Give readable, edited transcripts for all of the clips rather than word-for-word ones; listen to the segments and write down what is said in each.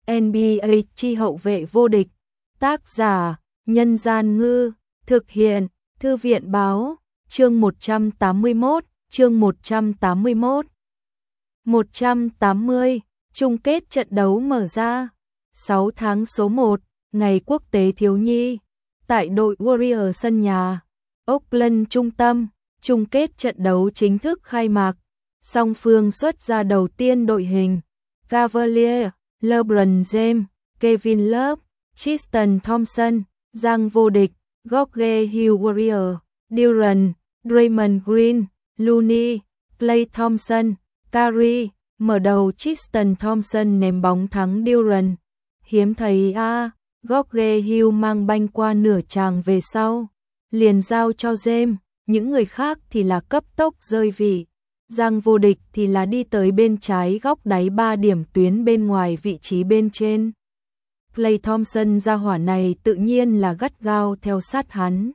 NBA chi hậu vệ vô địch. Tác giả: Nhân Gian Ngư. Thực hiện: Thư viện Báo. Chương 181. Chương 181. 180. Chung kết trận đấu mở ra. 6 tháng số 1, ngày quốc tế thiếu nhi. Tại đội Warrior sân nhà Oakland trung tâm, chung kết trận đấu chính thức khai mạc. Song phương xuất ra đầu tiên đội hình: Cavalier, LeBron James, Kevin Love, Tristan Thompson, Giang vô địch, George Hill Warrior, Durant, Draymond Green, Looney, Klay Thompson, Curry. Mở đầu Tristan Thompson ném bóng thắng Durant. Hiếm thấy George Hill mang banh qua nửa tràng về sau, liền giao cho James, những người khác thì là cấp tốc rơi vị. Giang vô địch thì là đi tới bên trái góc đáy 3 điểm tuyến bên ngoài vị trí bên trên. Klay Thompson ra hỏa này tự nhiên là gắt gao theo sát hắn.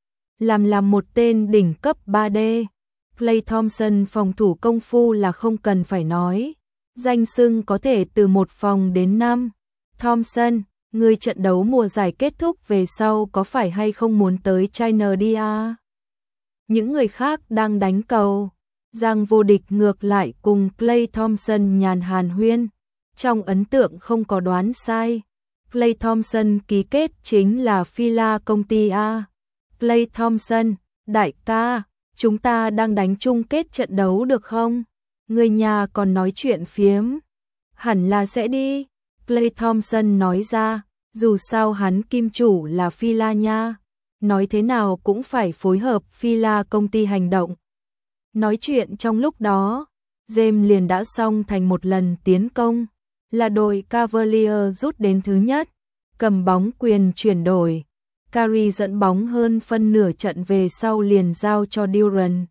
Làm một tên đỉnh cấp 3D. Klay Thompson phòng thủ công phu là không cần phải nói. Danh xưng có thể từ 1 phòng đến 5. Thompson, người trận đấu mùa giải kết thúc về sau có phải hay không muốn tới China đi à? Những người khác đang đánh cầu. Giang vô địch ngược lại cùng Klay Thompson nhàn hàn huyên. Trong ấn tượng không có đoán sai. Klay Thompson ký kết chính là Fila công ty A. Klay Thompson, đại ca, chúng ta đang đánh chung kết trận đấu được không? Người nhà còn nói chuyện phiếm. Hẳn là sẽ đi. Klay Thompson nói ra, dù sao hắn kim chủ là Fila nha. Nói thế nào cũng phải phối hợp Fila công ty hành động. Nói chuyện trong lúc đó, James liền đã xong thành một lần tiến công. Là đội Cavalier rút đến thứ nhất, cầm bóng quyền chuyển đổi. Curry dẫn bóng hơn phân nửa trận về sau liền giao cho Durant.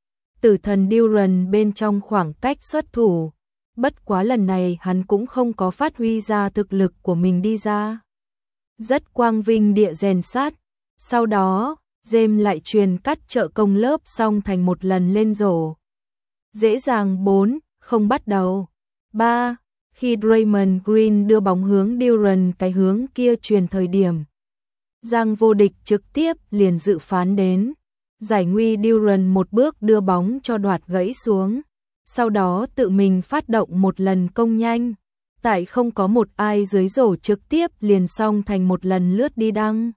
Tử thần Durant bên trong khoảng cách xuất thủ. Bất quá lần này hắn cũng không có phát huy ra thực lực của mình đi ra. Rất quang vinh địa rèn sát. Sau đó, James lại truyền cắt trợ công lớp xong thành một lần lên rổ. Dễ dàng 4-0 bắt đầu. 3. Khi Draymond Green đưa bóng hướng Durant cái hướng kia truyền thời điểm, Giang vô địch trực tiếp liền dự phán đến. Giải nguy Durant một bước đưa bóng cho đoạt gãy xuống. Sau đó tự mình phát động một lần công nhanh. Tại không có một ai dưới rổ trực tiếp liền xong thành một lần lướt đi đăng.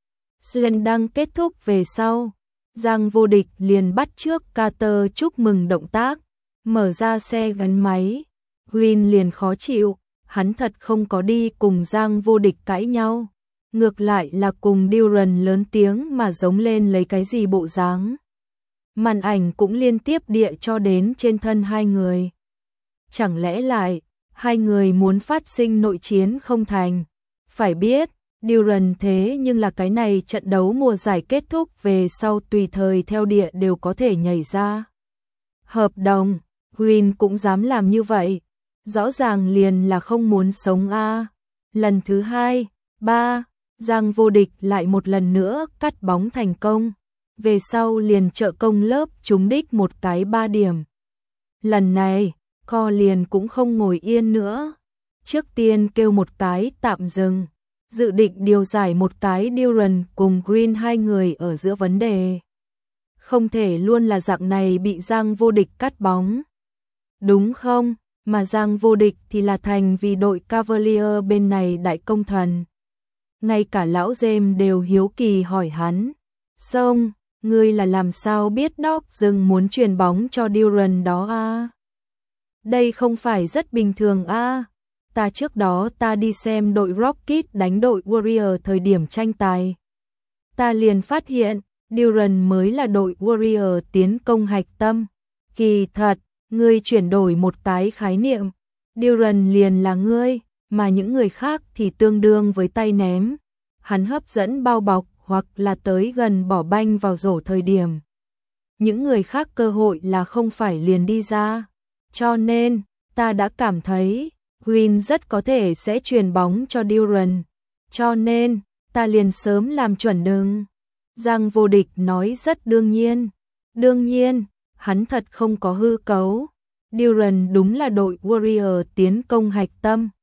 Slam đăng kết thúc về sau, Giang vô địch liền bắt trước Carter chúc mừng động tác, mở ra xe gắn máy. Green liền khó chịu, hắn thật không có đi cùng Giang vô địch cãi nhau. Ngược lại là cùng Durant lớn tiếng mà giống lên lấy cái gì bộ dáng. Màn ảnh cũng liên tiếp địa cho đến trên thân hai người. Chẳng lẽ lại, hai người muốn phát sinh nội chiến không thành? Phải biết, Durant thế nhưng là cái này trận đấu mùa giải kết thúc về sau tùy thời theo địa đều có thể nhảy ra. Hợp đồng, Green cũng dám làm như vậy. Rõ ràng liền là không muốn sống a. Lần thứ 2, 3, Giang vô địch lại một lần nữa cắt bóng thành công. Về sau liền trợ công lớp trúng đích một cái 3 điểm. Lần này, co liền cũng không ngồi yên nữa. Trước tiên kêu một cái tạm dừng. Dự định điều giải một cái Durant cùng Green hai người ở giữa vấn đề. Không thể luôn là dạng này bị Giang vô địch cắt bóng. Đúng không? Mà Giang vô địch thì là thành vì đội Cavalier bên này đại công thần. Ngay cả lão James đều hiếu kỳ hỏi hắn. Xong, ngươi là làm sao biết Doc dừng muốn truyền bóng cho Durant đó à? Đây không phải rất bình thường à? Ta trước đó ta đi xem đội Rockets đánh đội Warrior thời điểm tranh tài. Ta liền phát hiện, Durant mới là đội Warrior tiến công hạch tâm. Kỳ thật, ngươi chuyển đổi một cái khái niệm. Durant liền là ngươi, mà những người khác thì tương đương với tay ném. Hắn hấp dẫn bao bọc hoặc là tới gần bỏ banh vào rổ thời điểm. Những người khác cơ hội là không phải liền đi ra. Cho nên, ta đã cảm thấy Green rất có thể sẽ truyền bóng cho Durant. Cho nên, ta liền sớm làm chuẩn đừng. Giang vô địch nói rất đương nhiên. Đương nhiên, hắn thật không có hư cấu. Durant đúng là đội Warrior tiến công hạch tâm.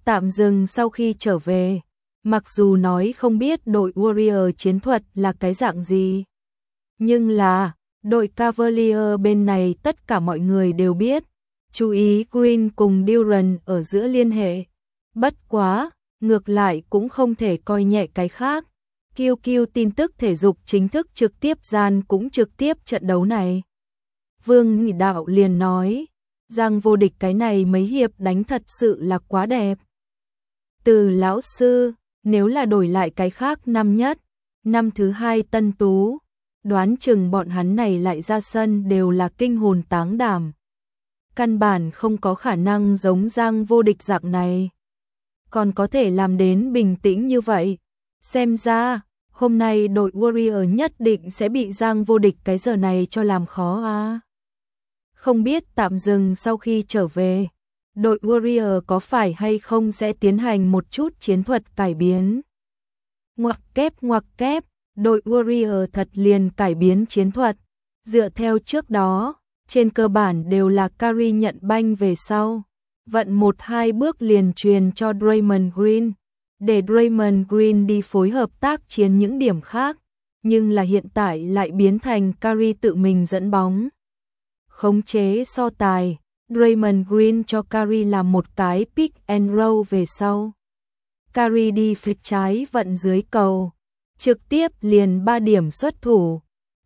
tạm dừng sau khi trở về. Mặc dù nói không biết đội Warrior chiến thuật là cái dạng gì, nhưng là đội Cavalier bên này tất cả mọi người đều biết. Chú ý Green cùng Durant ở giữa liên hệ. Bất quá, ngược lại cũng không thể coi nhẹ cái khác. QQ tin tức thể dục chính thức trực tiếp gian cũng trực tiếp trận đấu này. Vương Nghị Đạo liền nói, Giang vô địch cái này mấy hiệp đánh thật sự là quá đẹp. Từ lão sư, nếu là đổi lại cái khác năm nhất, năm thứ hai Tân Tú, đoán chừng bọn hắn này lại ra sân đều là kinh hồn táng đảm. Căn bản không có khả năng giống Giang vô địch dạng này. Còn có thể làm đến bình tĩnh như vậy. Xem ra, hôm nay đội Warrior nhất định sẽ bị Giang vô địch cái giờ này cho làm khó à. Không biết tạm dừng sau khi trở về, đội Warrior có phải hay không sẽ tiến hành một chút chiến thuật cải biến. Ngoặc kép, đội Warrior thật liền cải biến chiến thuật. Dựa theo trước đó, trên cơ bản đều là Curry nhận banh về sau. Vận 1-2 bước liền truyền cho Draymond Green, để Draymond Green đi phối hợp tác chiến những điểm khác. Nhưng là hiện tại lại biến thành Curry tự mình dẫn bóng. Khống chế so tài, Draymond Green cho Curry làm một cái pick and roll về sau. Curry đi phía trái vận dưới cầu, trực tiếp liền 3 điểm xuất thủ.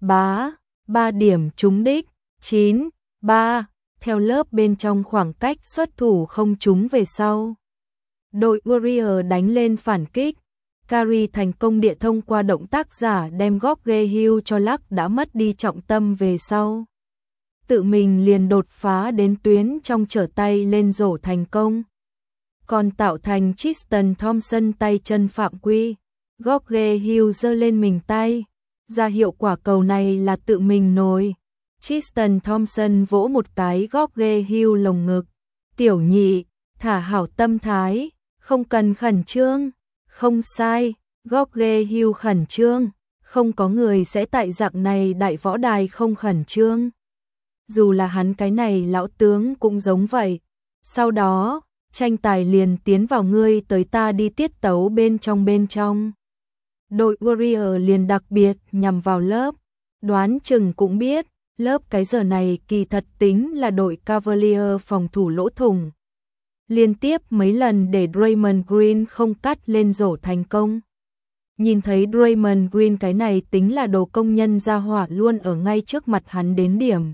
3 điểm trúng đích, 9-3, theo lớp bên trong khoảng cách xuất thủ không trúng về sau. Đội Warrior đánh lên phản kích, Curry thành công địa thông qua động tác giả đem George Hill cho lắc đã mất đi trọng tâm về sau. Tự mình liền đột phá đến tuyến trong trở tay lên rổ thành công. Còn tạo thành Tristan Thompson tay chân phạm quy, George Hill giơ lên mình tay, ra hiệu quả cầu này là tự mình nồi. Tristan Thompson vỗ một cái George Hill lồng ngực. Tiểu nhị, thả hảo tâm thái, không cần khẩn trương. Không sai, George Hill khẩn trương, không có người sẽ tại dạng này đại võ đài không khẩn trương. Dù là hắn cái này lão tướng cũng giống vậy. Sau đó, tranh tài liền tiến vào ngươi tới ta đi tiết tấu bên trong. Đội Warrior liền đặc biệt nhằm vào lớp, đoán chừng cũng biết, lớp cái giờ này kỳ thật tính là đội Cavalier phòng thủ lỗ thủng. Liên tiếp mấy lần để Draymond Green không cắt lên rổ thành công. Nhìn thấy Draymond Green cái này tính là đồ công nhân ra hỏa luôn ở ngay trước mặt hắn đến điểm.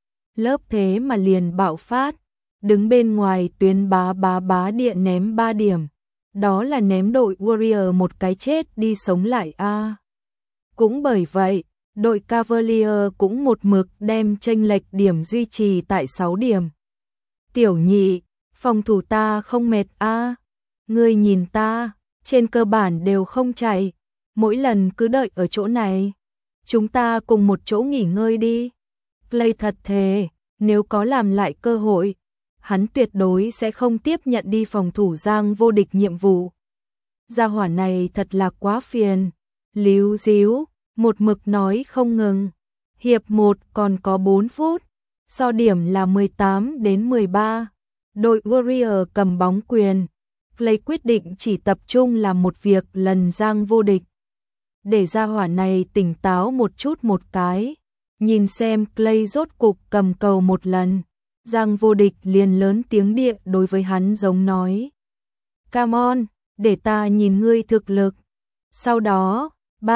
Lớp thế mà liền bạo phát, đứng bên ngoài tuyến bá điện ném 3 điểm. Đó là ném đội Warrior một cái chết đi sống lại a. Cũng bởi vậy, đội Cavalier cũng một mực đem chênh lệch điểm duy trì tại 6 điểm. Tiểu nhị, phòng thủ ta không mệt a. Ngươi nhìn ta, trên cơ bản đều không chạy, mỗi lần cứ đợi ở chỗ này. Chúng ta cùng một chỗ nghỉ ngơi đi. Clay thật thề, nếu có làm lại cơ hội, hắn tuyệt đối sẽ không tiếp nhận đi phòng thủ Giang vô địch nhiệm vụ. Gia hỏa này thật là quá phiền. Líu díu, một mực nói không ngừng. Hiệp 1 còn có 4 phút, so điểm là 18-13. Đội Warrior cầm bóng quyền. Clay quyết định chỉ tập trung làm một việc lần Giang vô địch. Để gia hỏa này tỉnh táo một chút một cái. Nhìn xem Clay rốt cục cầm cầu một lần. Giang vô địch liền lớn tiếng địa đối với hắn giống nói. Come on, để ta nhìn ngươi thực lực. Sau đó,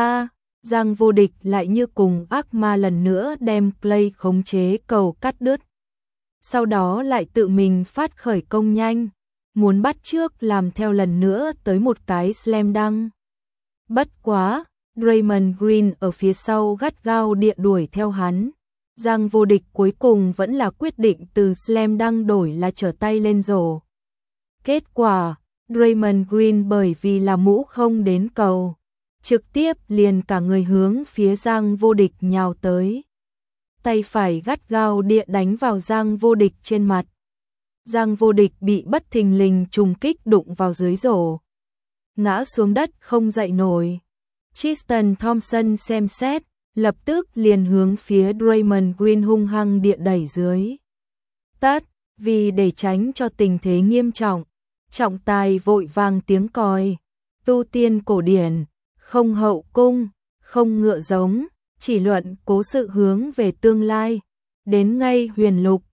Giang vô địch lại như cùng ác ma lần nữa đem Clay khống chế cầu cắt đứt. Sau đó lại tự mình phát khởi công nhanh, muốn bắt trước làm theo lần nữa tới một cái slam dunk. Bất quá, Draymond Green ở phía sau gắt gao địa đuổi theo hắn. Giang vô địch cuối cùng vẫn là quyết định từ slam dunk đổi là trở tay lên rổ. Kết quả, Draymond Green bởi vì là mũ không đến cầu, trực tiếp liền cả người hướng phía Giang vô địch nhào tới. Tay phải gắt gao địa đánh vào Giang vô địch trên mặt. Giang vô địch bị bất thình lình trùng kích đụng vào dưới rổ, ngã xuống đất không dậy nổi. Tristan Thompson xem xét, lập tức liền hướng phía Draymond Green hung hăng địa đẩy dưới. Vì để tránh cho tình thế nghiêm trọng, trọng tài vội vàng tiếng còi, tu tiên cổ điển, không hậu cung, không ngựa giống, chỉ luận cố sự hướng về tương lai, đến ngay huyền lục,